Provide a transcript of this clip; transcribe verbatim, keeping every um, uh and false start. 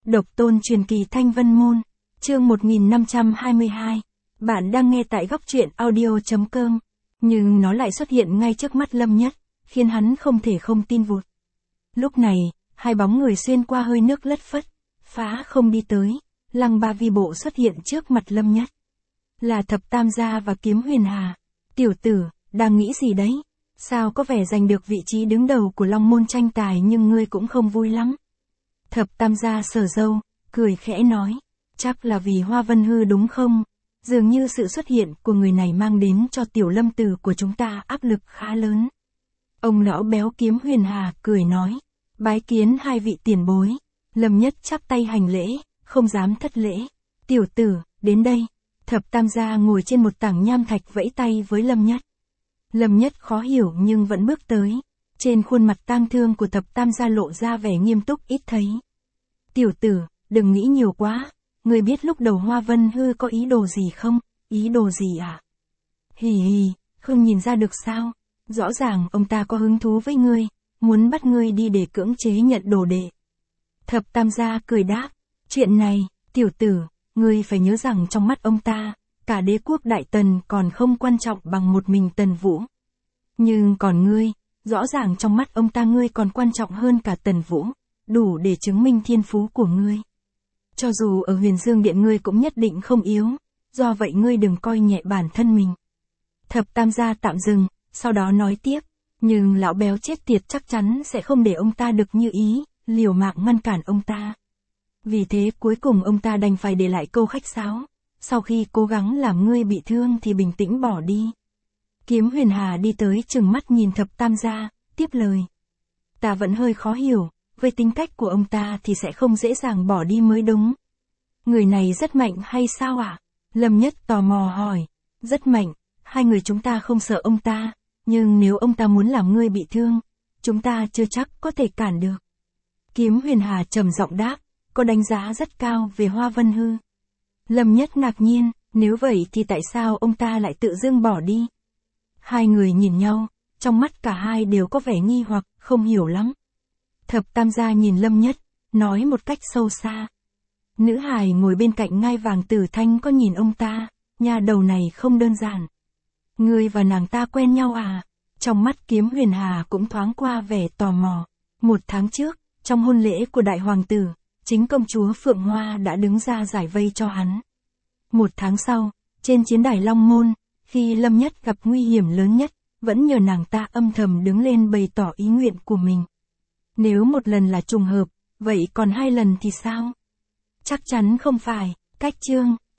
Độc tôn truyền kỳ Thanh Vân Môn, chương một nghìn năm trăm hai mươi hai. Bạn đang nghe tại góc truyện audio.com, nhưng nó lại xuất hiện ngay trước mắt Lâm Nhất, khiến hắn không thể không tin vụt. Lúc này, hai bóng người xuyên qua hơi nước lất phất, phá không đi tới, lăng ba vi bộ xuất hiện trước mặt Lâm Nhất. Là Thập Tam Gia và Kiếm Huyền Hà. Tiểu tử, đang nghĩ gì đấy? Sao có vẻ giành được vị trí đứng đầu của Long Môn tranh tài nhưng ngươi cũng không vui lắm? Thập Tam Gia sờ râu, cười khẽ nói, chắc là vì Hoa Vân Hư đúng không? Dường như sự xuất hiện của người này mang đến cho tiểu Lâm tử của chúng ta áp lực khá lớn. Ông lão béo Kiếm Huyền Hà cười nói, bái kiến hai vị tiền bối. Lâm Nhất chắp tay hành lễ, không dám thất lễ. Tiểu tử, đến đây. Thập Tam Gia ngồi trên một tảng nham thạch vẫy tay với Lâm Nhất. Lâm Nhất khó hiểu nhưng vẫn bước tới. Trên khuôn mặt tang thương của Thập Tam Gia lộ ra vẻ nghiêm túc ít thấy. Tiểu tử, đừng nghĩ nhiều quá. Ngươi biết lúc đầu Hoa Vân Hư có ý đồ gì không? Ý đồ gì à? Hì hì, không nhìn ra được sao? Rõ ràng ông ta có hứng thú với ngươi, muốn bắt ngươi đi để cưỡng chế nhận đồ đệ. Thập Tam Gia cười đáp, chuyện này, tiểu tử, ngươi phải nhớ rằng trong mắt ông ta, cả đế quốc Đại Tần còn không quan trọng bằng một mình Tần Vũ. Nhưng còn ngươi, rõ ràng trong mắt ông ta ngươi còn quan trọng hơn cả Tần Vũ, đủ để chứng minh thiên phú của ngươi. Cho dù ở Huyền Dương Điện ngươi cũng nhất định không yếu, do vậy ngươi đừng coi nhẹ bản thân mình. Thập Tam Gia tạm dừng, sau đó nói tiếp, nhưng lão béo chết tiệt chắc chắn sẽ không để ông ta được như ý, liều mạng ngăn cản ông ta. Vì thế cuối cùng ông ta đành phải để lại câu khách sáo, sau khi cố gắng làm ngươi bị thương thì bình tĩnh bỏ đi. Kiếm Huyền Hà đi tới chừng mắt nhìn Thập Tam Gia, tiếp lời. Ta vẫn hơi khó hiểu, với tính cách của ông ta thì sẽ không dễ dàng bỏ đi mới đúng. Người này rất mạnh hay sao ạ? À? Lâm Nhất tò mò hỏi. Rất mạnh, hai người chúng ta không sợ ông ta, nhưng nếu ông ta muốn làm ngươi bị thương, chúng ta chưa chắc có thể cản được. Kiếm Huyền Hà trầm giọng đáp, có đánh giá rất cao về Hoa Vân Hư. Lâm Nhất ngạc nhiên, nếu vậy thì tại sao ông ta lại tự dưng bỏ đi? Hai người nhìn nhau, trong mắt cả hai đều có vẻ nghi hoặc, không hiểu lắm. Thập Tam Gia nhìn Lâm Nhất, nói một cách sâu xa. Nữ hài ngồi bên cạnh ngai vàng Tử Thanh có nhìn ông ta, nhà đầu này không đơn giản. Ngươi và nàng ta quen nhau à? Trong mắt Kiếm Huyền Hà cũng thoáng qua vẻ tò mò. Một tháng trước, trong hôn lễ của đại hoàng tử, chính công chúa Phượng Hoa đã đứng ra giải vây cho hắn. Một tháng sau, trên chiến đài Long Môn, khi Lâm Nhất gặp nguy hiểm lớn nhất, vẫn nhờ nàng ta âm thầm đứng lên bày tỏ ý nguyện của mình. Nếu một lần là trùng hợp, vậy còn hai lần thì sao? Chắc chắn không phải. Cách chương